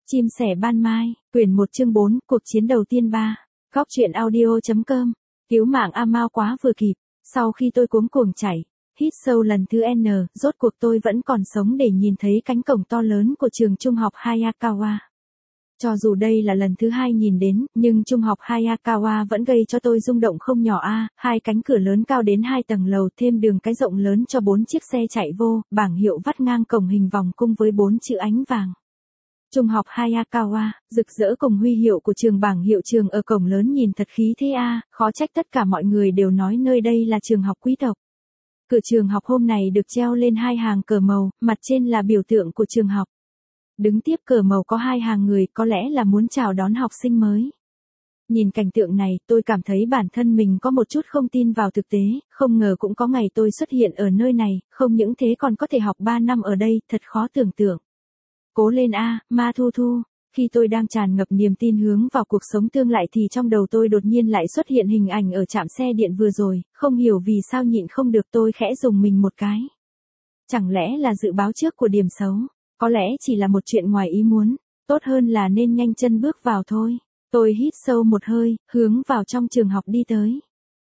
Chim sẻ ban mai, quyển 1 chương 4, cuộc chiến đầu tiên 3. Góc truyện audio.com. Cứu mạng A Mao quá vừa kịp. Sau khi tôi cuống cuồng chảy, hít sâu lần thứ N, rốt cuộc tôi vẫn còn sống để nhìn thấy cánh cổng to lớn của trường trung học Hayakawa. Cho dù đây là lần thứ 2 nhìn đến, nhưng trung học Hayakawa vẫn gây cho tôi rung động không nhỏ a. Hai cánh cửa lớn cao đến 2 tầng lầu, thêm đường cái rộng lớn cho 4 chiếc xe chạy vô, bảng hiệu vắt ngang cổng hình vòng cung với 4 chữ ánh vàng. Trung học Hayakawa, rực rỡ cùng huy hiệu của trường, bảng hiệu trường ở cổng lớn nhìn thật khí thế a, khó trách tất cả mọi người đều nói nơi đây là trường học quý tộc. Cửa trường học hôm này được treo lên 2 hàng cờ màu, mặt trên là biểu tượng của trường học. Đứng tiếp cờ màu có 2 hàng người, có lẽ là muốn chào đón học sinh mới. Nhìn cảnh tượng này, tôi cảm thấy bản thân mình có một chút không tin vào thực tế, không ngờ cũng có ngày tôi xuất hiện ở nơi này, không những thế còn có thể học 3 năm ở đây, thật khó tưởng tượng. Cố lên a, Ma Thu Thu. Khi tôi đang tràn ngập niềm tin hướng vào cuộc sống tương lai thì trong đầu tôi đột nhiên lại xuất hiện hình ảnh ở trạm xe điện vừa rồi, không hiểu vì sao nhịn không được, tôi khẽ rùng mình một cái. Chẳng lẽ là dự báo trước của điểm xấu? Có lẽ chỉ là một chuyện ngoài ý muốn, tốt hơn là nên nhanh chân bước vào thôi. Tôi hít sâu một hơi, hướng vào trong trường học đi tới.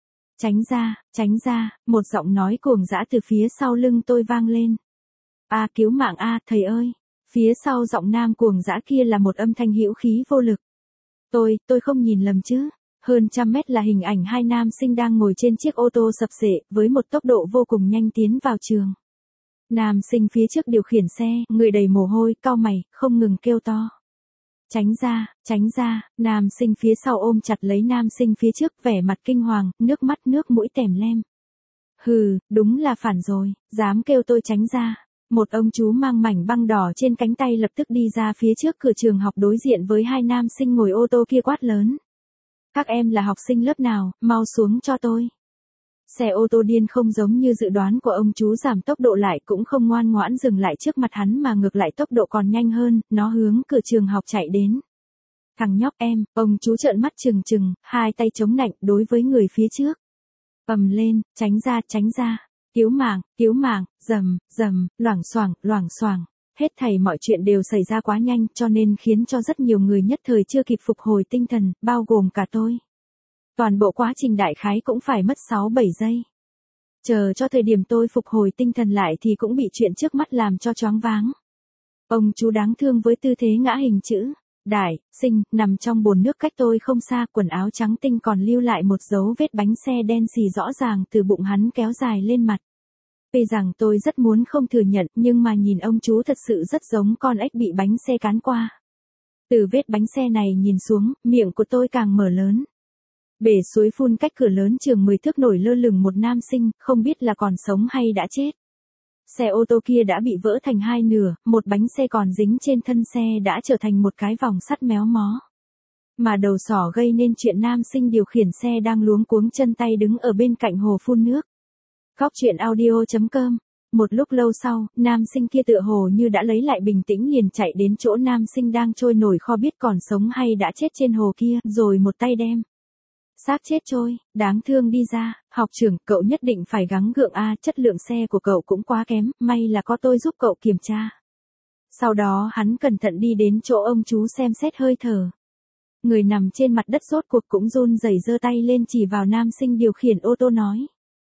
Tránh ra, một giọng nói cuồng dã từ phía sau lưng tôi vang lên. A, cứu mạng a, thầy ơi. Phía sau giọng nam cuồng dã kia là một âm thanh hữu khí vô lực. Tôi không nhìn lầm chứ. Hơn 100 mét là hình ảnh 2 nam sinh đang ngồi trên chiếc ô tô sập xệ, với một tốc độ vô cùng nhanh tiến vào trường. Nam sinh phía trước điều khiển xe, người đầy mồ hôi, cau mày, không ngừng kêu to. Tránh ra, nam sinh phía sau ôm chặt lấy nam sinh phía trước, vẻ mặt kinh hoàng, nước mắt nước mũi tèm lem. Hừ, đúng là phản rồi, dám kêu tôi tránh ra. Một ông chú mang mảnh băng đỏ trên cánh tay lập tức đi ra phía trước cửa trường học đối diện với 2 nam sinh ngồi ô tô kia quát lớn. Các em là học sinh lớp nào, mau xuống cho tôi. Xe ô tô điên không giống như dự đoán của ông chú giảm tốc độ lại, cũng không ngoan ngoãn dừng lại trước mặt hắn mà ngược lại tốc độ còn nhanh hơn, nó hướng cửa trường học chạy đến. Thằng nhóc em, ông chú trợn mắt trừng trừng, 2 tay chống nạnh đối với người phía trước. Ầm lên, tránh ra. Cứu mạng, rầm, loảng xoảng. Hết thảy mọi chuyện đều xảy ra quá nhanh cho nên khiến cho rất nhiều người nhất thời chưa kịp phục hồi tinh thần, bao gồm cả tôi. Toàn bộ quá trình đại khái cũng phải mất 6-7 giây. Chờ cho thời điểm tôi phục hồi tinh thần lại thì cũng bị chuyện trước mắt làm cho choáng váng. Ông chú đáng thương với tư thế ngã hình chữ đại, sinh, nằm trong bồn nước cách tôi không xa, quần áo trắng tinh còn lưu lại một dấu vết bánh xe đen xì rõ ràng từ bụng hắn kéo dài lên mặt. Tuy rằng tôi rất muốn không thừa nhận, nhưng mà nhìn ông chú thật sự rất giống con ếch bị bánh xe cán qua. Từ vết bánh xe này nhìn xuống, miệng của tôi càng mở lớn. Bể suối phun cách cửa lớn trường 10 thước nổi lơ lửng một nam sinh, không biết là còn sống hay đã chết. Xe ô tô kia đã bị vỡ thành 2 nửa, một bánh xe còn dính trên thân xe đã trở thành một cái vòng sắt méo mó. Mà đầu sỏ gây nên chuyện nam sinh điều khiển xe đang luống cuống chân tay đứng ở bên cạnh hồ phun nước. Góc truyện audio.com. Một lúc lâu sau, nam sinh kia tựa hồ như đã lấy lại bình tĩnh liền chạy đến chỗ nam sinh đang trôi nổi kho biết còn sống hay đã chết trên hồ kia, rồi một tay đem xác chết trôi, đáng thương đi ra. Học trưởng, cậu nhất định phải gắng gượng a, chất lượng xe của cậu cũng quá kém, may là có tôi giúp cậu kiểm tra. Sau đó hắn cẩn thận đi đến chỗ ông chú xem xét hơi thở. Người nằm trên mặt đất rốt cuộc cũng run rẩy giơ tay lên chỉ vào nam sinh điều khiển ô tô nói.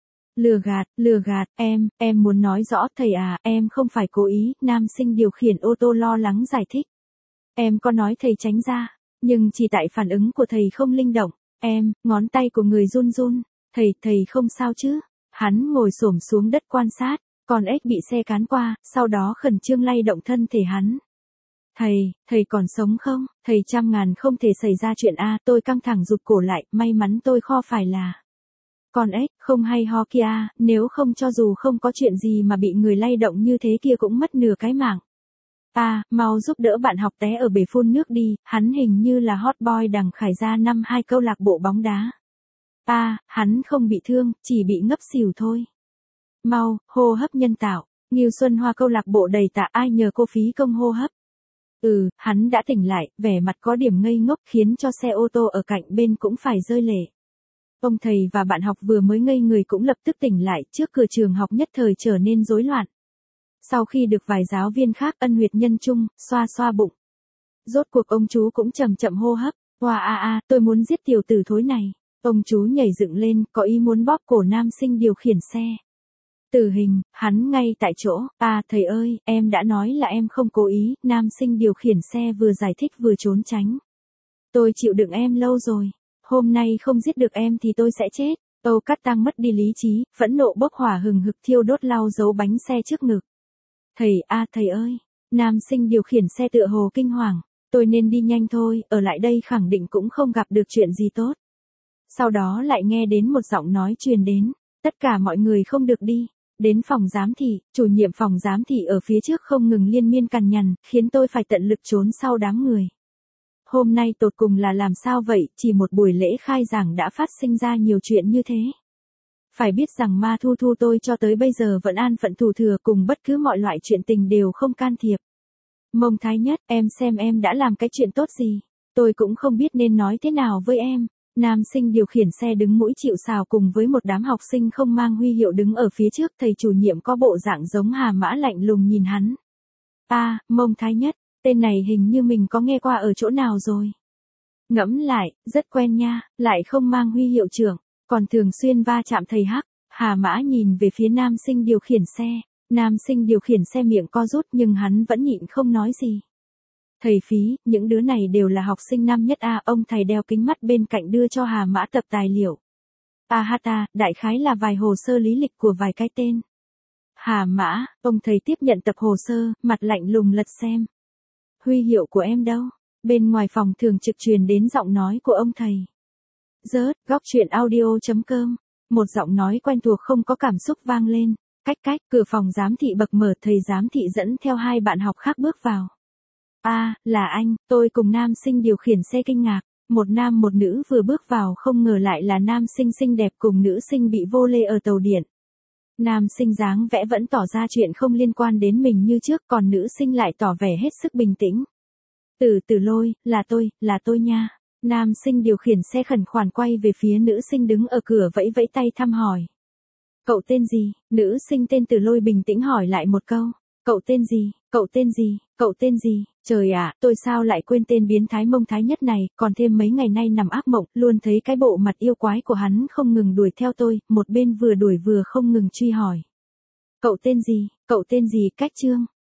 Lừa gạt, em muốn nói rõ thầy à, em không phải cố ý, nam sinh điều khiển ô tô lo lắng giải thích. Em có nói thầy tránh ra, nhưng chỉ tại phản ứng của thầy không linh động. Ngón tay của người run, thầy không sao chứ? Hắn ngồi xổm xuống đất quan sát, con ếch bị xe cán qua, sau đó khẩn trương lay động thân thể hắn. Thầy còn sống không? Thầy 100.000 không thể xảy ra chuyện a, tôi căng thẳng rụt cổ lại, may mắn tôi kho phải là con ếch, không hay ho kia, nếu không cho dù không có chuyện gì mà bị người lay động như thế kia cũng mất nửa cái mạng. Mau giúp đỡ bạn học té ở bể phun nước đi, hắn hình như là hot boy đằng Khải Gia năm 2 câu lạc bộ bóng đá. Hắn không bị thương, chỉ bị ngất xỉu thôi. Mau, hô hấp nhân tạo, Ngưu Xuân Hoa câu lạc bộ đầy tạ, ai nhờ cô phí công hô hấp. Hắn đã tỉnh lại, vẻ mặt có điểm ngây ngốc khiến cho xe ô tô ở cạnh bên cũng phải rơi lệ. Ông thầy và bạn học vừa mới ngây người cũng lập tức tỉnh lại, trước cửa trường học nhất thời trở nên rối loạn. Sau khi được vài giáo viên khác ân huyệt nhân chung, xoa bụng. Rốt cuộc ông chú cũng chậm chậm hô hấp. Hoa tôi muốn giết tiểu tử thối này. Ông chú nhảy dựng lên, có ý muốn bóp cổ nam sinh điều khiển xe. Tử hình, hắn ngay tại chỗ. Thầy ơi, em đã nói là em không cố ý. Nam sinh điều khiển xe vừa giải thích vừa trốn tránh. Tôi chịu đựng em lâu rồi. Hôm nay không giết được em thì tôi sẽ chết. Âu Cát Tăng mất đi lý trí, phẫn nộ bốc hỏa hừng hực thiêu đốt lau dấu bánh xe trước ngực. Thầy ơi. Nam sinh điều khiển xe tựa hồ kinh hoàng. Tôi nên đi nhanh thôi, ở lại đây khẳng định cũng không gặp được chuyện gì tốt. Sau đó lại nghe đến một giọng nói truyền đến. Tất cả mọi người không được đi. Đến phòng giám thị, chủ nhiệm phòng giám thị ở phía trước không ngừng liên miên cằn nhằn, khiến tôi phải tận lực trốn sau đám người. Hôm nay tột cùng là làm sao vậy, chỉ một buổi lễ khai giảng đã phát sinh ra nhiều chuyện như thế. Phải biết rằng Ma Thu Thu tôi cho tới bây giờ vẫn an phận thủ thừa, cùng bất cứ mọi loại chuyện tình đều không can thiệp. Mông Thái Nhất, em xem em đã làm cái chuyện tốt gì, tôi cũng không biết nên nói thế nào với em. Nam sinh điều khiển xe đứng mũi chịu sào cùng với một đám học sinh không mang huy hiệu đứng ở phía trước, thầy chủ nhiệm có bộ dạng giống Hà Mã lạnh lùng nhìn hắn. Mông Thái Nhất, tên này hình như mình có nghe qua ở chỗ nào rồi. Ngẫm lại, rất quen nha, lại không mang huy hiệu trưởng, còn thường xuyên va chạm thầy Hắc. Hà Mã nhìn về phía nam sinh điều khiển xe. Nam sinh điều khiển xe miệng co rút nhưng hắn vẫn nhịn không nói gì. Thầy Phí, những đứa này đều là học sinh năm nhất ông thầy đeo kính mắt bên cạnh đưa cho Hà Mã tập tài liệu. Đại khái là vài hồ sơ lý lịch của vài cái tên. Hà Mã, ông thầy tiếp nhận tập hồ sơ, mặt lạnh lùng lật xem. Huy hiệu của em đâu? Bên ngoài phòng thường trực truyền đến giọng nói của ông thầy. Góc truyện audio.com. Một giọng nói quen thuộc không có cảm xúc vang lên. Cách, cửa phòng giám thị bật mở, thầy giám thị dẫn theo hai bạn học khác bước vào. Là anh, tôi cùng nam sinh điều khiển xe kinh ngạc. Một nam một nữ vừa bước vào không ngờ lại là nam sinh xinh đẹp cùng nữ sinh bị vô lê ở tàu điện. Nam sinh dáng vẻ vẫn tỏ ra chuyện không liên quan đến mình như trước, còn nữ sinh lại tỏ vẻ hết sức bình tĩnh. Tử Lôi, là tôi nha. Nam sinh điều khiển xe khẩn khoản quay về phía nữ sinh đứng ở cửa vẫy vẫy tay thăm hỏi. Cậu tên gì? Nữ sinh tên Tử Lôi bình tĩnh hỏi lại một câu. Cậu tên gì? Cậu tên gì? Cậu tên gì? Trời ạ, tôi sao lại quên tên biến thái Mông Thái Nhất này, còn thêm mấy ngày nay nằm ác mộng, luôn thấy cái bộ mặt yêu quái của hắn không ngừng đuổi theo tôi, một bên vừa đuổi vừa không ngừng truy hỏi. Cậu tên gì? Cậu tên gì? Cách Trương.